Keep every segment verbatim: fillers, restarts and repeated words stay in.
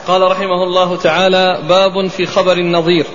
قال رحمه الله تعالى: باب في خبر النظير.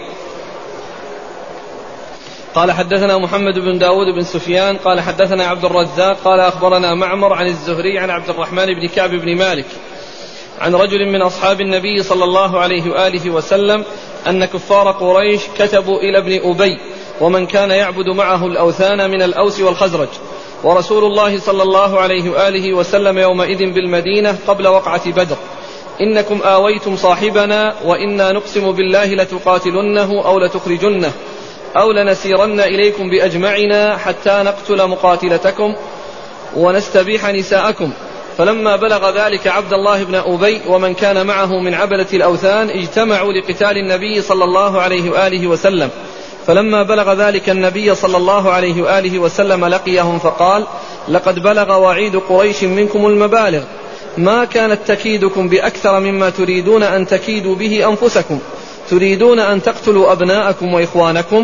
قال حدثنا محمد بن داود بن سفيان قال حدثنا عبد الرزاق قال أخبرنا معمر عن الزهري عن عبد الرحمن بن كعب بن مالك عن رجل من أصحاب النبي صلى الله عليه وآله وسلم أن كفار قريش كتبوا إلى ابن أبي ومن كان يعبد معه الأوثان من الأوس والخزرج، ورسول الله صلى الله عليه وآله وسلم يومئذ بالمدينة قبل وقعة بدر: إنكم آويتم صاحبنا وإنا نقسم بالله لتقاتلنه أو لتخرجنه أو لنسيرن إليكم بأجمعنا حتى نقتل مقاتلتكم ونستبيح نساءكم. فلما بلغ ذلك عبد الله بن أبي ومن كان معه من عبدة الأوثان اجتمعوا لقتال النبي صلى الله عليه وآله وسلم. فلما بلغ ذلك النبي صلى الله عليه وآله وسلم لقيهم فقال: لقد بلغ وعيد قريش منكم المبالغ، ما كانت تكيدكم بأكثر مما تريدون أن تكيدوا به أنفسكم، تريدون أن تقتلوا أبناءكم وإخوانكم.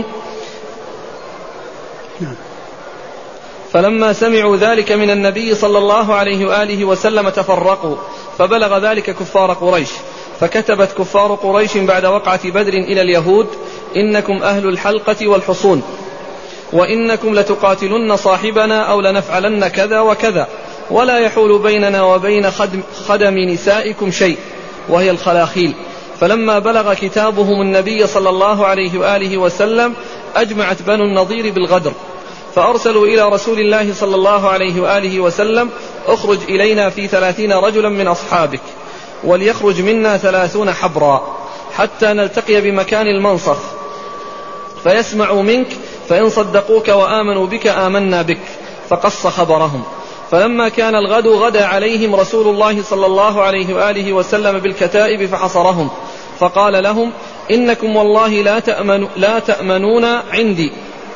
فلما سمعوا ذلك من النبي صلى الله عليه وآله وسلم تفرقوا، فبلغ ذلك كفار قريش، فكتبت كفار قريش بعد وقعة بدر إلى اليهود: إنكم أهل الحلقة والحصون، وإنكم لتقاتلن صاحبنا أو لنفعلن كذا وكذا، ولا يحول بيننا وبين خدم, خدم نسائكم شيء، وهي الخلاخيل. فلما بلغ كتابهم النبي صلى الله عليه وآله وسلم أجمعت بنو النضير بالغدر، فأرسلوا إلى رسول الله صلى الله عليه وآله وسلم: اخرج إلينا في ثلاثين رجلا من أصحابك، وليخرج منا ثلاثون حبرا، حتى نلتقي بمكان المنصف فيسمعوا منك، فإن صدقوك وآمنوا بك آمنا بك. فقص خبرهم. فلما كان الغد غدا عليهم رسول الله صلى الله عليه وآله وسلم بالكتائب فحصرهم، فقال لهم: إنكم والله لا, تأمن لا تأمنون عندي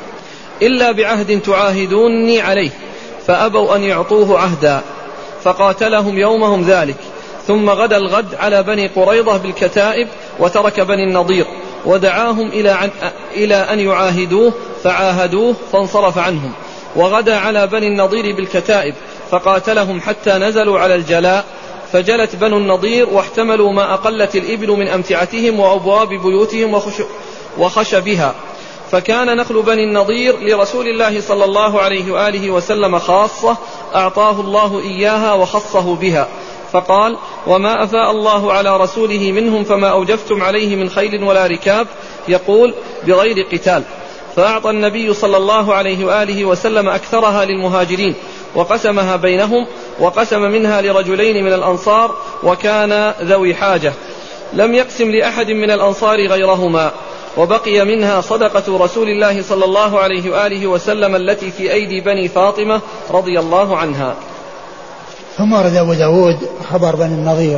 إلا بعهد تعاهدوني عليه. فأبوا أن يعطوه عهدا، فقاتلهم يومهم ذلك. ثم غدا الغد على بني قريظة بالكتائب وترك بني النضير، ودعاهم إلى أن يعاهدوه فعاهدوه فانصرف عنهم. وغدا على بني النضير بالكتائب فقاتلهم حتى نزلوا على الجلاء، فجلت بنو النضير واحتملوا ما أقلت الإبل من أمتعتهم وأبواب بيوتهم وخشبها. فكان نخل بني النضير لرسول الله صلى الله عليه وآله وسلم خاصة أعطاه الله إياها وخصه بها، فقال: وما أفاء الله على رسوله منهم فما أوجفتم عليه من خيل ولا ركاب، يقول: بغير قتال. فأعطى النبي صلى الله عليه وآله وسلم أكثرها للمهاجرين وقسمها بينهم، وقسم منها لرجلين من الأنصار وكان ذوي حاجة، لم يقسم لأحد من الأنصار غيرهما. وبقي منها صدقة رسول الله صلى الله عليه وآله وسلم التي في أيدي بني فاطمة رضي الله عنها. ثم ورد أبو داود خبر بني النضير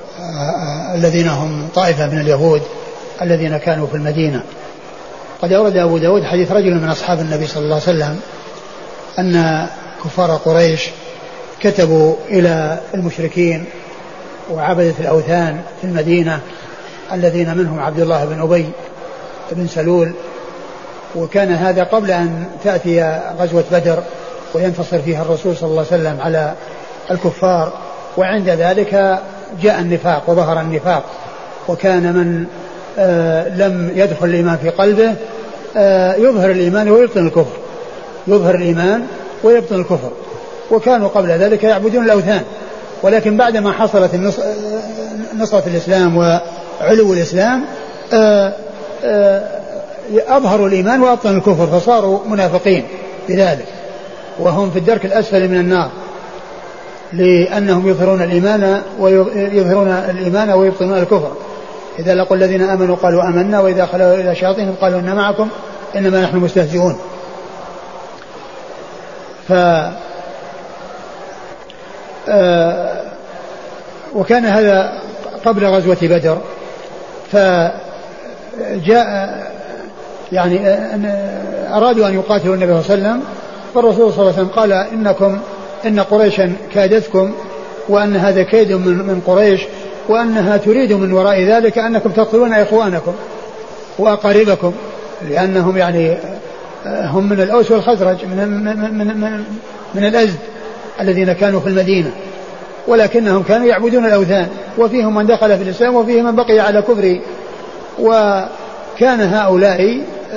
الذين هم طائفة من اليهود الذين كانوا في المدينة. قد أورد أبو داود حديث رجل من أصحاب النبي صلى الله عليه وسلم أن كفار قريش كتبوا إلى المشركين وعبدة الأوثان في المدينة الذين منهم عبد الله بن أبي بن سلول، وكان هذا قبل أن تأتي غزوة بدر وينتصر فيها الرسول صلى الله عليه وسلم على الكفار. وعند ذلك جاء النفاق وظهر النفاق، وكان من آه لم يدخل الإيمان في قلبه آه يظهر الإيمان ويبطن الكفر، يظهر الإيمان ويبطن الكفر. وكانوا قبل ذلك يعبدون الأوثان، ولكن بعدما حصلت نصرة الإسلام وعلو الإسلام آه آه أظهروا الإيمان وأبطنوا الكفر، فصاروا منافقين بذلك، وهم في الدرك الأسفل من النار، لأنهم يظهرون الإيمان ويظهرون الإيمان ويبطنون الكفر. إذا لقوا الذين آمنوا قالوا آمنا، وإذا خلوا إلى شياطينهم قالوا إن معكم إنما نحن مستهزئون. ف آه وكان هذا قبل غزوة بدر، فجاء يعني أرادوا أن يقاتلوا النبي صلى الله عليه وسلم، فالرسول صلى الله عليه وسلم قال: إنكم إن قريشا كادتكم، وأن هذا كيد من, من قريش، وأنها تريد من وراء ذلك أنكم تقتلون إخوانكم وأقاربكم، لأنهم يعني هم من الأوس والخزرج من, من, من, من, من الأزد الذين كانوا في المدينة. ولكنهم كانوا يعبدون الأوثان، وفيهم من دخل في الإسلام وفيهم من بقي على كفره. وكان هؤلاء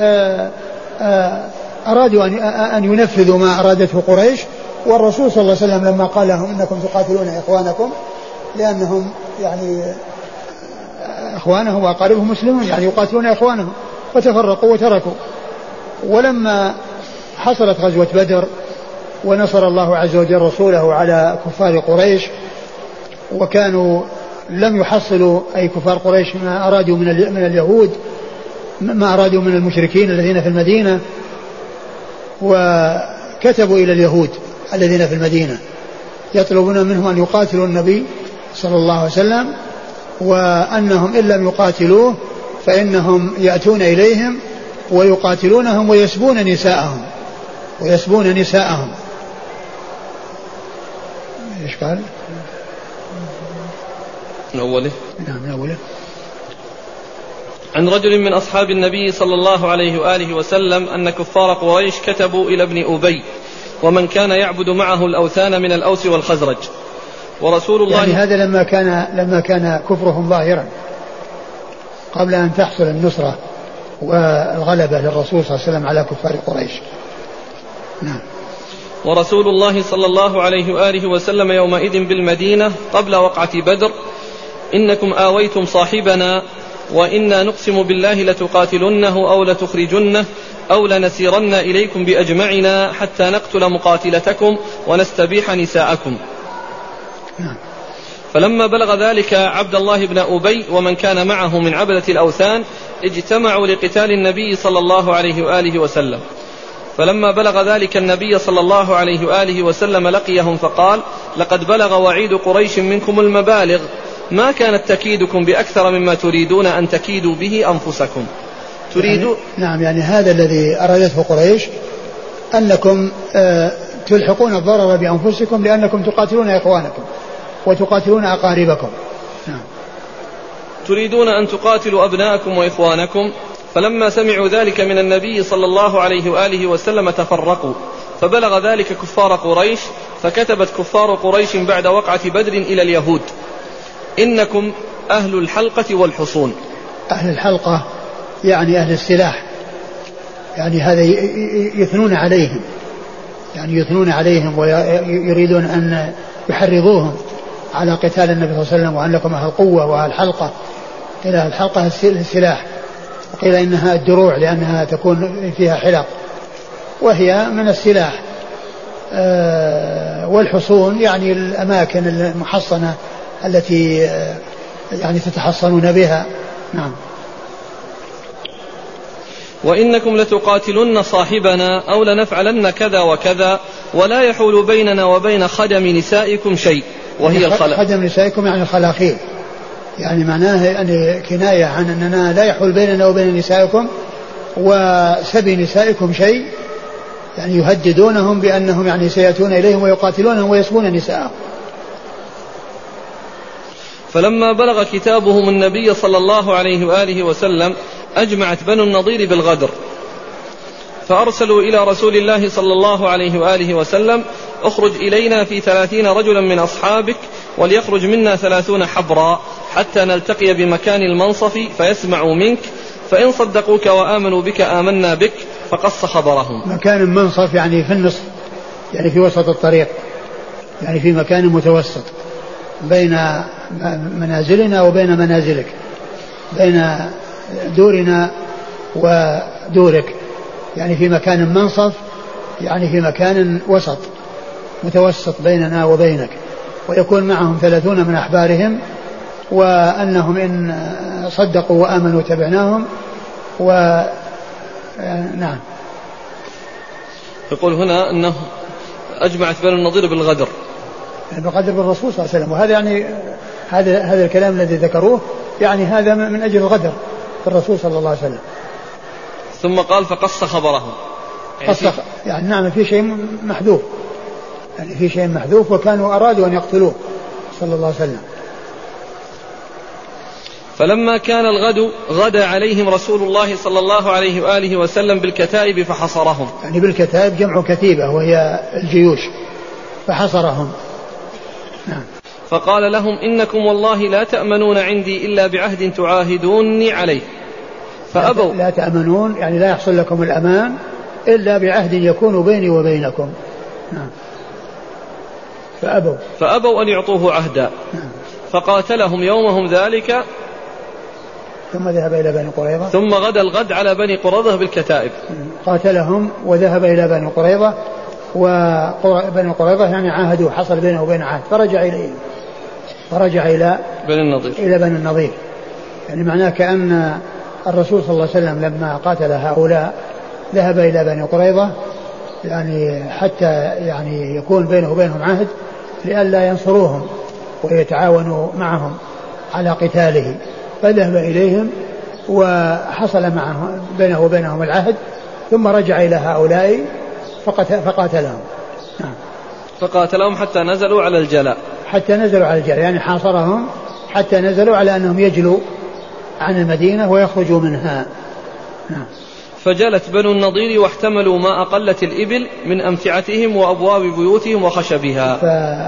أرادوا أن ينفذوا ما أرادته قريش، والرسول صلى الله عليه وسلم لما قال لهم إنكم تقاتلون إخوانكم، لأنهم يعني إخوانهم وأقاربهم مسلمون، يعني يقاتلون إخوانهم، وتفرقوا وتركوا. ولما حصلت غزوة بدر ونصر الله عز وجل رسوله على كفار قريش، وكانوا لم يحصلوا أي كفار قريش ما أرادوا من من اليهود، ما أرادوا من المشركين الذين في المدينة، وكتبوا إلى اليهود الذين في المدينة يطلبون منهم أن يقاتلوا النبي صلى الله عليه وسلم، وأنهم إن لم يقاتلوه فإنهم يأتون إليهم ويقاتلونهم ويسبون نساءهم ويسبون نساءهم. إيش قال؟ من أوله. نعم من أوله. عن رجل من أصحاب النبي صلى الله عليه وآله وسلم أن كفار قريش كتبوا إلى ابن أبي ومن كان يعبد معه الأوثان من الأوس والخزرج، ورسول الله يعني هذا لما كان لما كان كفرهم ظاهرا قبل أن تحصل النصرة والغلبة للرسول صلى الله عليه وسلم على كفار قريش. نعم. ورسول الله صلى الله عليه وآله وسلم يومئذ بالمدينة قبل وقعة بدر: إنكم آويتم صاحبنا وإنا نقسم بالله لتقاتلنه أو لتخرجنه أو لنسيرن إليكم بأجمعنا حتى نقتل مقاتلتكم ونستبيح نساءكم. فلما بلغ ذلك عبد الله بن أبي ومن كان معه من عبدة الأوثان اجتمعوا لقتال النبي صلى الله عليه وآله وسلم. فلما بلغ ذلك النبي صلى الله عليه وآله وسلم لقيهم فقال: لقد بلغ وعيد قريش منكم المبالغ، ما كانت تكيدكم بأكثر مما تريدون أن تكيدوا به أنفسكم. تريدون يعني نعم يعني هذا الذي أرادته قريش، أنكم آه تلحقون الضرر بأنفسكم لأنكم تقاتلون إخوانكم وتقاتلون أقاربكم. نعم. تريدون أن تقاتلوا أبناءكم وإخوانكم. فلما سمعوا ذلك من النبي صلى الله عليه وآله وسلم تفرقوا، فبلغ ذلك كفار قريش، فكتبت كفار قريش بعد وقعة بدر إلى اليهود: إنكم أهل الحلقة والحصون. أهل الحلقة يعني أهل السلاح، يعني هذا يثنون عليهم، يعني يثنون عليهم ويريدون أن يحرضوهم على قتال النبي صلى الله عليه وسلم، وأنكم أهل قوة وأهل حلقة. إلى الحلقة السلاح، وقيل إنها الدروع لأنها تكون فيها حلق وهي من السلاح. أه والحصون يعني الأماكن المحصنة التي أه يعني تتحصنون بها. نعم. وإنكم لتقاتلن صاحبنا أو لنفعلن كذا وكذا ولا يحول بيننا وبين خدم نسائكم شيء، وهي الخلاخيل. خدم نسائكم يعني الخلاخيل، يعني معناه يعني كناية عن أننا لا يحول بيننا وبين نسائكم وسبي نسائكم شيء، يعني يهددونهم بأنهم يعني سيأتون إليهم ويقاتلونهم ويسبون نساءهم. فلما بلغ كتابهم النبي صلى الله عليه وآله وسلم أجمعت بنو النضير بالغدر، فأرسلوا إلى رسول الله صلى الله عليه وآله وسلم: اخرج إلينا في ثلاثين رجلا من أصحابك وليخرج منا ثلاثون حبرا حتى نلتقي بمكان المنصف فيسمعوا منك، فإن صدقوك وآمنوا بك آمنا بك. فقص خبرهم. مكان المنصف يعني في النصف، يعني في وسط الطريق، يعني في مكان متوسط بين منازلنا وبين منازلك، بين دورنا ودورك، يعني في مكان منصف، يعني في مكان وسط متوسط بيننا وبينك، ويكون معهم ثلاثون من أحبارهم، وأنهم إن صدقوا وآمنوا تبعناهم. و نعم. يقول هنا أنه أجمعت بنو النضير بالغدر، بقدر بالرسول صلى الله عليه وسلم، وهذا يعني هذا هذا الكلام الذي ذكروه يعني هذا من أجل الغدر بالرسول صلى الله عليه وسلم. ثم قال فقص خبرهم، يعني, قص يعني نعم في شيء محذوف، يعني في شيء محذوف، وكانوا أرادوا أن يقتلوه صلى الله عليه وسلم. فلما كان الغد غدا عليهم رسول الله صلى الله عليه وآله وسلم بالكتائب فحصرهم. يعني بالكتائب جمع كتيبة وهي الجيوش، فحصرهم. نعم. فقال لهم إنكم والله لا تأمنون عندي إلا بعهد تعاهدوني عليه فأبوا. لا تأمنون يعني لا يحصل لكم الأمان إلا بعهد يكون بيني وبينكم. فأبوا فأبوا أن يعطوه عهدا. فقاتلهم يومهم ذلك ثم ذهب إلى بني قريظة ثم غدا الغد على بني قريظة بالكتائب. قاتلهم وذهب إلى بني قريظة وبني قريظة يعني عاهدوا حصل بينه وبين عهد فرجع إليه فرجع إلى بني النضير إلى بني النضير. يعني معناه كأن الرسول صلى الله عليه وسلم لما قاتل هؤلاء ذهب إلى بني قريظة يعني حتى يعني يكون بينه وبينهم عهد لئلا ينصروهم ويتعاونوا معهم على قتاله. فذهب إليهم وحصل معه بينه وبينهم العهد ثم رجع إلى هؤلاء فقاتلهم. نعم. فقاتلهم حتى نزلوا على الجلاء حتى نزلوا على الجلاء يعني حاصرهم حتى نزلوا على أنهم يجلوا عن المدينة ويخرجوا منها. نعم. فجلت بنو النضير واحتملوا ما أقلت الإبل من أمتعتهم وأبواب بيوتهم وخشبها.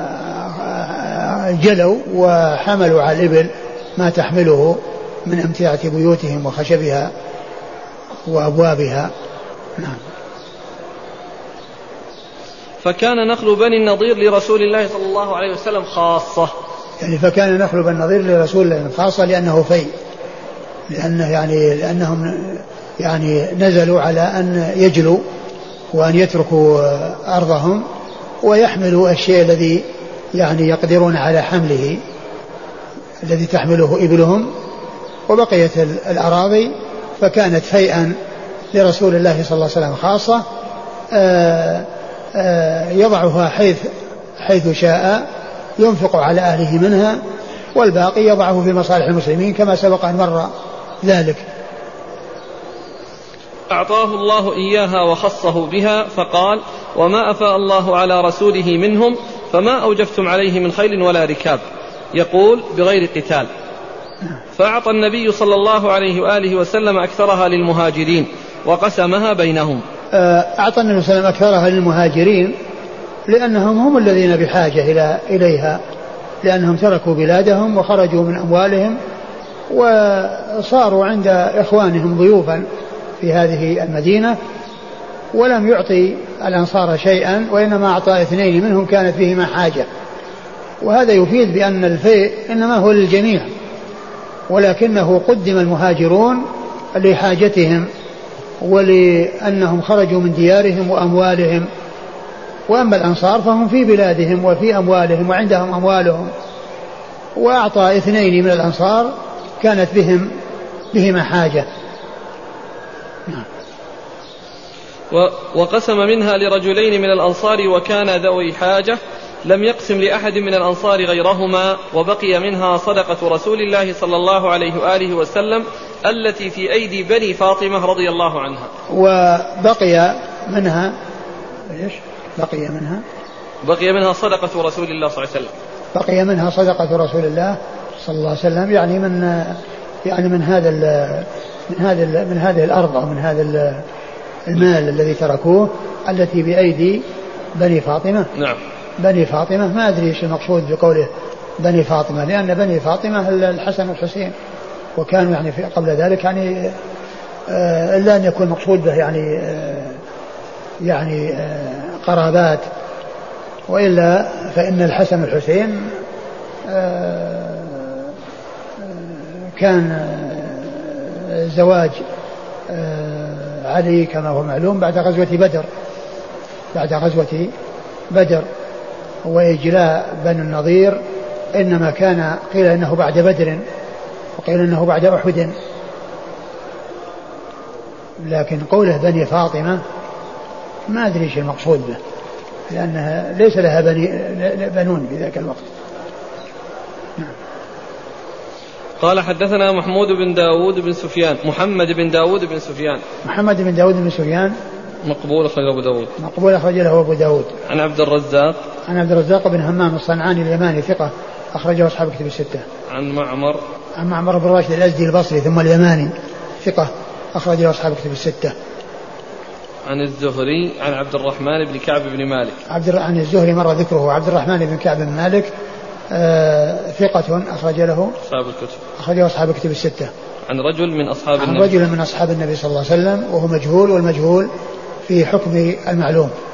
فجلوا وحملوا على الإبل ما تحمله من أمتعة بيوتهم وخشبها وأبوابها. نعم. فكان نخل بني النضير لرسول الله صلى الله عليه وسلم خاصة. يعني فكان نخل بني النضير لرسول الله خاصة لأنه في لأنه يعني لأنهم يعني نزلوا على أن يجلوا وأن يتركوا أرضهم ويحملوا الشيء الذي يعني يقدرون على حمله الذي تحمله إبلهم وبقيت الأراضي فكانت فيئا لرسول الله صلى الله عليه وسلم خاصة آآ آآ يضعها حيث حيث شاء ينفق على أهله منها والباقي يضعه في مصالح المسلمين كما سبق أن مر ذلك. أعطاه الله إياها وخصه بها فقال وما أفاء الله على رسوله منهم فما أوجفتم عليه من خيل ولا ركاب يقول بغير قتال. فأعطى النبي صلى الله عليه وآله وسلم أكثرها للمهاجرين وقسمها بينهم. أعطى النبي صلى الله عليه وسلم أكثرها للمهاجرين لأنهم هم الذين بحاجة إلى إليها لأنهم تركوا بلادهم وخرجوا من أموالهم وصاروا عند إخوانهم ضيوفا في هذه المدينة ولم يعطي الأنصار شيئا وإنما أعطى اثنين منهم كانت فيهما حاجة. وهذا يفيد بأن الفيء إنما هو للجميع ولكنه قدم المهاجرون لحاجتهم ولأنهم خرجوا من ديارهم وأموالهم وأما الأنصار فهم في بلادهم وفي أموالهم وعندهم أموالهم وأعطى اثنين من الأنصار كانت بهم بهما حاجة. وقسم منها لرجلين من الأنصار وكان ذوي حاجة لم يقسم لأحد من الأنصار غيرهما وبقي منها صدقة رسول الله صلى الله عليه وآله وسلم التي في أيدي بني فاطمة رضي الله عنها. وبقي منها إيش؟ بقي منها بقي منها صدقة رسول الله صلى الله عليه وسلم بقي منها صدقة رسول الله صلى الله عليه وسلم يعني من يعني من هذا من هذا من هذه الأرض ومن هذا المال الذي تركوه التي بأيدي بني فاطمة. نعم. بني فاطمة ما أدري ايش المقصود بقوله بني فاطمة لأن بني فاطمة الحسن والحسين وكانوا يعني في قبل ذلك يعني إلا أن يكون مقصود به يعني يعني قرابات وإلا فإن الحسن والحسين كان زواج علي كما هو معلوم بعد غزوة بدر بعد غزوة بدر وإجلاء بني النضير إنما كان قيل إنه بعد بدر وقيل إنه بعد أحد لكن قوله بني فاطمة ما أدري ايش المقصود به لأنها ليس لها بني بنون في ذاك الوقت. قال حدثنا محمود بن داود بن سفيان محمد بن داود بن سفيان محمد بن داود بن سفيان مقبول أخرجه أبو داود مقبول أخرجه أبو داود عن عبد الرزاق عن عبد الرزاق بن همام الصنعاني اليماني ثقة أخرجه أصحاب كتب الستة. عن معمر عن معمر بن راشد الأزدي البصري ثم اليماني ثقة أخرجه أصحاب كتب الستة. عن الزهري عن عبد الرحمن بن كعب بن مالك عبد عن الزهري مر ذكره عبد الرحمن بن كعب بن مالك آه ثقة أخرج له أصحاب الكتب أخرج له أصحاب الكتب الستة. عن رجل من أصحاب عن النبي رجل من أصحاب النبي صلى الله عليه وسلم وهو مجهول، والمجهول في حكم المعلوم.